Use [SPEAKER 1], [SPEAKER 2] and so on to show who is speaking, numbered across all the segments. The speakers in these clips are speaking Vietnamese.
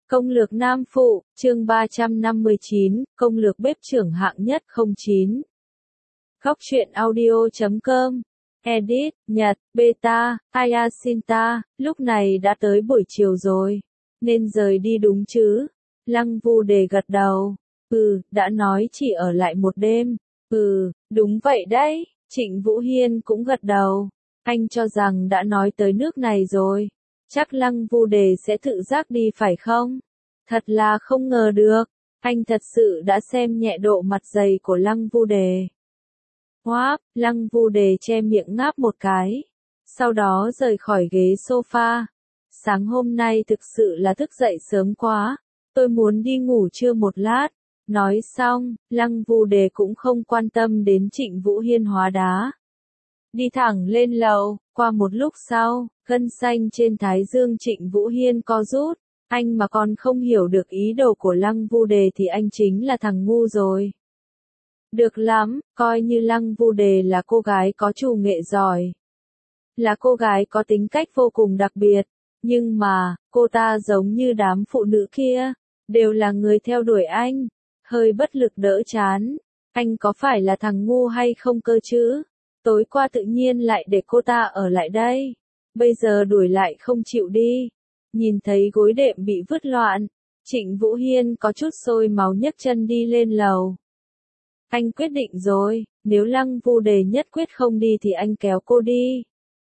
[SPEAKER 1] Công lược nam phụ, chương 359, công lược bếp trưởng hạng nhất 09. Góc truyện audio.com. Edit, Nhật, Beta, Ayasinta, lúc này đã tới buổi chiều rồi. Nên rời đi đúng chứ? Lăng Vu Đề gật đầu. Đã nói chỉ ở lại một đêm. Đúng vậy đấy. Trịnh Vũ Hiên cũng gật đầu. Anh cho rằng đã nói tới nước này rồi. Chắc Lăng Vu Đề sẽ tự giác đi phải không? Thật là không ngờ được. Anh thật sự đã xem nhẹ độ mặt dày của Lăng Vu Đề. Lăng Vu Đề che miệng ngáp một cái. Sau đó rời khỏi ghế sofa. Sáng hôm nay thực sự là thức dậy sớm quá. Tôi muốn đi ngủ trưa một lát. Nói xong, Lăng Vu Đề cũng không quan tâm đến Trịnh Vũ Hiên hóa đá. Đi thẳng lên lầu, qua một lúc sau, gân xanh trên thái dương Trịnh Vũ Hiên co rút. Anh mà còn không hiểu được ý đồ của Lăng Vu Đề thì anh chính là thằng ngu rồi. Được lắm, coi như Lăng Vu Đề là cô gái có chủ nghệ giỏi. Là cô gái có tính cách vô cùng đặc biệt. Nhưng mà, cô ta giống như đám phụ nữ kia, đều là người theo đuổi anh. Hơi bất lực đỡ chán. Anh có phải là thằng ngu hay không cơ chứ? Tối qua tự nhiên lại để cô ta ở lại đây. Bây giờ đuổi lại không chịu đi. Nhìn thấy gối đệm bị vứt loạn. Trịnh Vũ Hiên có chút sôi máu nhấc chân đi lên lầu. Anh quyết định rồi, nếu Lăng Vu Đề nhất quyết không đi thì anh kéo cô đi.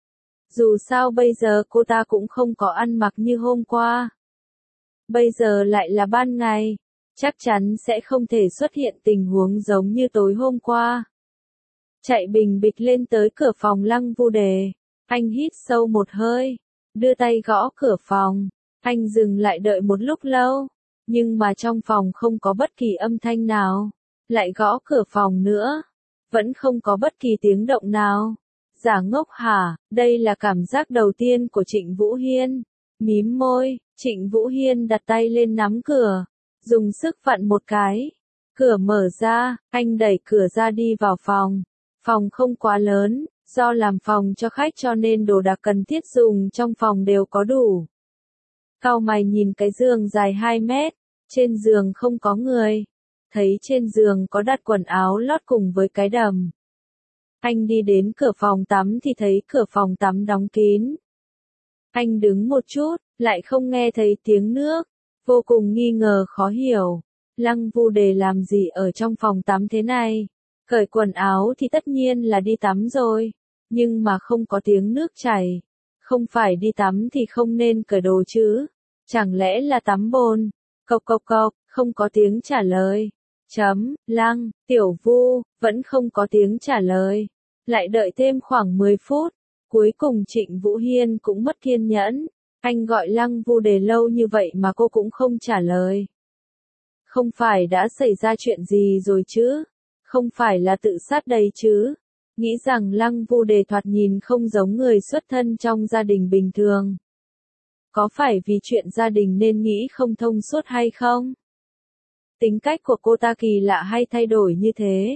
[SPEAKER 1] Dù sao bây giờ cô ta cũng không có ăn mặc như hôm qua. Bây giờ lại là ban ngày. Chắc chắn sẽ không thể xuất hiện tình huống giống như tối hôm qua. Chạy bình bịch lên tới cửa phòng Lăng Vu Đề. Anh hít sâu một hơi. Đưa tay gõ cửa phòng. Anh dừng lại đợi một lúc lâu. Nhưng mà trong phòng không có bất kỳ âm thanh nào. Lại gõ cửa phòng nữa. Vẫn không có bất kỳ tiếng động nào. Giả ngốc hả? Đây là cảm giác đầu tiên của Trịnh Vũ Hiên. Mím môi, Trịnh Vũ Hiên đặt tay lên nắm cửa. Dùng sức vặn một cái. Cửa mở ra, anh đẩy cửa ra đi vào phòng. Phòng không quá lớn, do làm phòng cho khách cho nên đồ đạc cần thiết dùng trong phòng đều có đủ. Cau mày nhìn cái giường dài 2 mét, trên giường không có người. Thấy trên giường có đặt quần áo lót cùng với cái đầm. Anh đi đến cửa phòng tắm thì thấy cửa phòng tắm đóng kín. Anh đứng một chút, lại không nghe thấy tiếng nước. Vô cùng nghi ngờ khó hiểu. Lăng Vu Đề làm gì ở trong phòng tắm thế này? Cởi quần áo thì tất nhiên là đi tắm rồi. Nhưng mà không có tiếng nước chảy. Không phải đi tắm thì không nên cởi đồ chứ. Chẳng lẽ là tắm bồn? Cộc cộc cộc, không có tiếng trả lời. Lăng, Tiểu Vu, vẫn không có tiếng trả lời. Lại đợi thêm khoảng 10 phút. Cuối cùng Trịnh Vũ Hiên cũng mất kiên nhẫn. Anh gọi Lăng Vu Đề lâu như vậy mà cô cũng không trả lời. Không phải đã xảy ra chuyện gì rồi chứ? Không phải là tự sát đây chứ? Nghĩ rằng Lăng Vu Đề thoạt nhìn không giống người xuất thân trong gia đình bình thường. Có phải vì chuyện gia đình nên nghĩ không thông suốt hay không? Tính cách của cô ta kỳ lạ hay thay đổi như thế?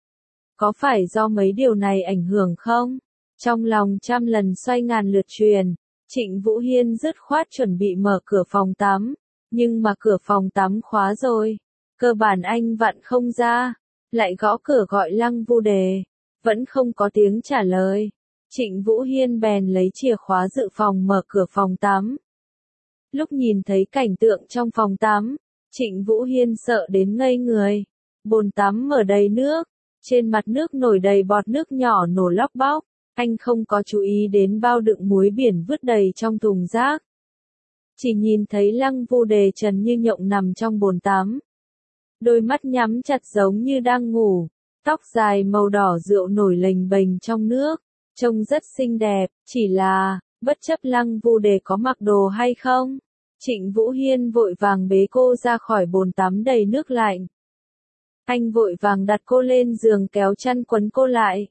[SPEAKER 1] Có phải do mấy điều này ảnh hưởng không? Trong lòng trăm lần xoay ngàn lượt truyền. Trịnh Vũ Hiên dứt khoát chuẩn bị mở cửa phòng tắm, nhưng mà cửa phòng tắm khóa rồi, cơ bản anh vặn không ra, lại gõ cửa gọi Lăng Vu Đề, vẫn không có tiếng trả lời. Trịnh Vũ Hiên bèn lấy chìa khóa dự phòng mở cửa phòng tắm. Lúc nhìn thấy cảnh tượng trong phòng tắm, Trịnh Vũ Hiên sợ đến ngây người. Bồn tắm mở đầy nước, trên mặt nước nổi đầy bọt nước nhỏ nổ lóc bóc. Anh không có chú ý đến bao đựng muối biển vứt đầy trong thùng rác. Chỉ nhìn thấy Lăng Vu Đề trần như nhộng nằm trong bồn tắm. Đôi mắt nhắm chặt giống như đang ngủ. Tóc dài màu đỏ rượu nổi lềnh bềnh trong nước. Trông rất xinh đẹp, chỉ là, bất chấp Lăng Vu Đề có mặc đồ hay không. Trịnh Vũ Hiên vội vàng bế cô ra khỏi bồn tắm đầy nước lạnh. Anh vội vàng đặt cô lên giường kéo chăn quấn cô lại.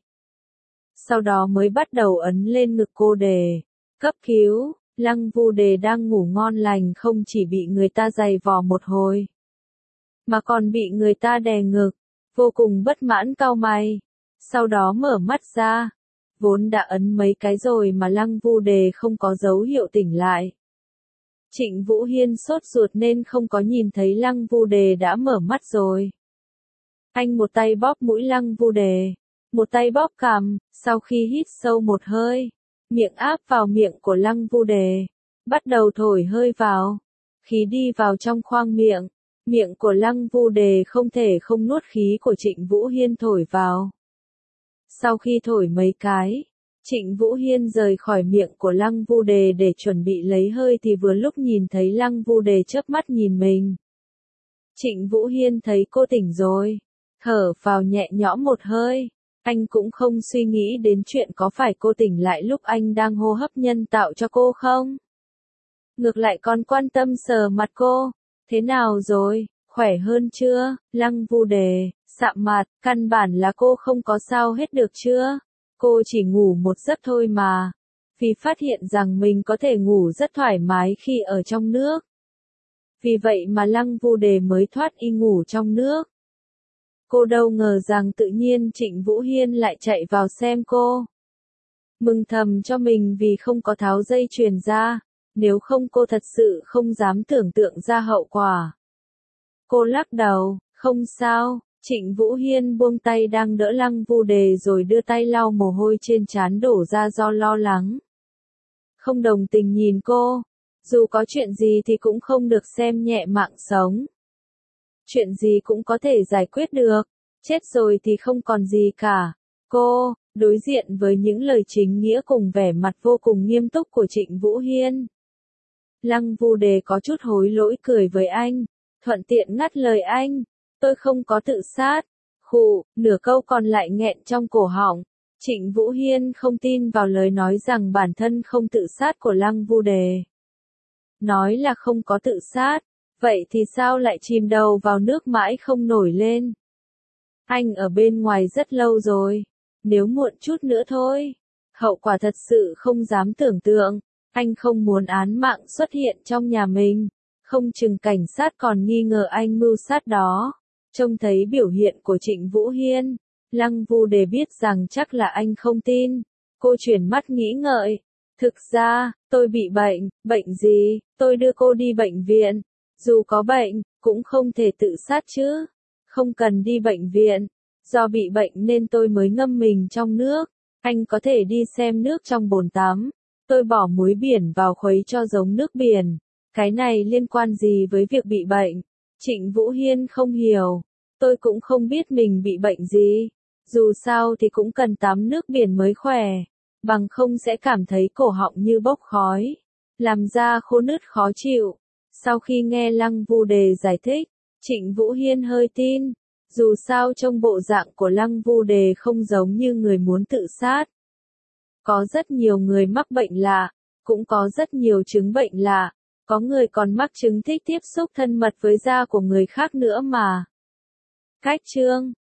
[SPEAKER 1] Sau đó mới bắt đầu ấn lên ngực cô Đề. Cấp cứu, Lăng Vu Đề đang ngủ ngon lành không chỉ bị người ta giày vò một hồi, mà còn bị người ta đè ngực, vô cùng bất mãn cau mày. Sau đó mở mắt ra, vốn đã ấn mấy cái rồi mà Lăng Vu Đề không có dấu hiệu tỉnh lại. Trịnh Vũ Hiên sốt ruột nên không có nhìn thấy Lăng Vu Đề đã mở mắt rồi. Anh một tay bóp mũi Lăng Vu Đề, một tay bóp cằm, sau khi hít sâu một hơi, miệng áp vào miệng của Lăng Vu Đề, bắt đầu thổi hơi vào. Khí đi vào trong khoang miệng, miệng của Lăng Vu Đề không thể không nuốt khí của Trịnh Vũ Hiên thổi vào. Sau khi thổi mấy cái, Trịnh Vũ Hiên rời khỏi miệng của Lăng Vu Đề để chuẩn bị lấy hơi thì vừa lúc nhìn thấy Lăng Vu Đề chớp mắt nhìn mình. Trịnh Vũ Hiên thấy cô tỉnh rồi, thở vào nhẹ nhõm một hơi, anh cũng không suy nghĩ đến chuyện có phải cô tỉnh lại lúc anh đang hô hấp nhân tạo cho cô không. Ngược lại còn quan tâm sờ mặt cô, thế nào rồi, khỏe hơn chưa, Lăng Vu Đề, sạm mặt, căn bản là cô không có sao hết được chưa, cô chỉ ngủ một giấc thôi mà, vì phát hiện rằng mình có thể ngủ rất thoải mái khi ở trong nước. Vì vậy mà Lăng Vu Đề mới thoát y ngủ trong nước. Cô đâu ngờ rằng tự nhiên Trịnh Vũ Hiên lại chạy vào xem cô. Mừng thầm cho mình vì không có tháo dây chuyền ra, nếu không cô thật sự không dám tưởng tượng ra hậu quả. Cô lắc đầu, không sao, Trịnh Vũ Hiên buông tay đang đỡ Lăng Vu Đề rồi đưa tay lau mồ hôi trên trán đổ ra do lo lắng. Không đồng tình nhìn cô, dù có chuyện gì thì cũng không được xem nhẹ mạng sống. Chuyện gì cũng có thể giải quyết được, chết rồi thì không còn gì cả. Cô, đối diện với những lời chính nghĩa cùng vẻ mặt vô cùng nghiêm túc của Trịnh Vũ Hiên. Lăng Vu Đề có chút hối lỗi cười với anh, thuận tiện ngắt lời anh, tôi không có tự sát. Khụ, nửa câu còn lại nghẹn trong cổ họng. Trịnh Vũ Hiên không tin vào lời nói rằng bản thân không tự sát của Lăng Vu Đề. Nói là không có tự sát, vậy thì sao lại chìm đầu vào nước mãi không nổi lên? Anh ở bên ngoài rất lâu rồi, nếu muộn chút nữa thôi, hậu quả thật sự không dám tưởng tượng. Anh không muốn án mạng xuất hiện trong nhà mình, không chừng cảnh sát còn nghi ngờ anh mưu sát đó. Trông thấy biểu hiện của Trịnh Vũ Hiên, Lăng Vu Đề biết rằng chắc là anh không tin. Cô chuyển mắt nghĩ ngợi. Thực ra, tôi bị bệnh, bệnh gì, tôi đưa cô đi bệnh viện. Dù có bệnh, cũng không thể tự sát chứ. Không cần đi bệnh viện. Do bị bệnh nên tôi mới ngâm mình trong nước. Anh có thể đi xem nước trong bồn tắm. Tôi bỏ muối biển vào khuấy cho giống nước biển. Cái này liên quan gì với việc bị bệnh? Trịnh Vũ Hiên không hiểu. Tôi cũng không biết mình bị bệnh gì. Dù sao thì cũng cần tắm nước biển mới khỏe. Bằng không sẽ cảm thấy cổ họng như bốc khói. Làm da khô nứt khó chịu. Sau khi nghe Lăng Vu Đề giải thích, Trịnh Vũ Hiên hơi tin. Dù sao trong bộ dạng của Lăng Vu Đề không giống như người muốn tự sát. Có rất nhiều người mắc bệnh lạ, cũng có rất nhiều chứng bệnh lạ, có người còn mắc chứng thích tiếp xúc thân mật với da của người khác nữa mà. Cách chương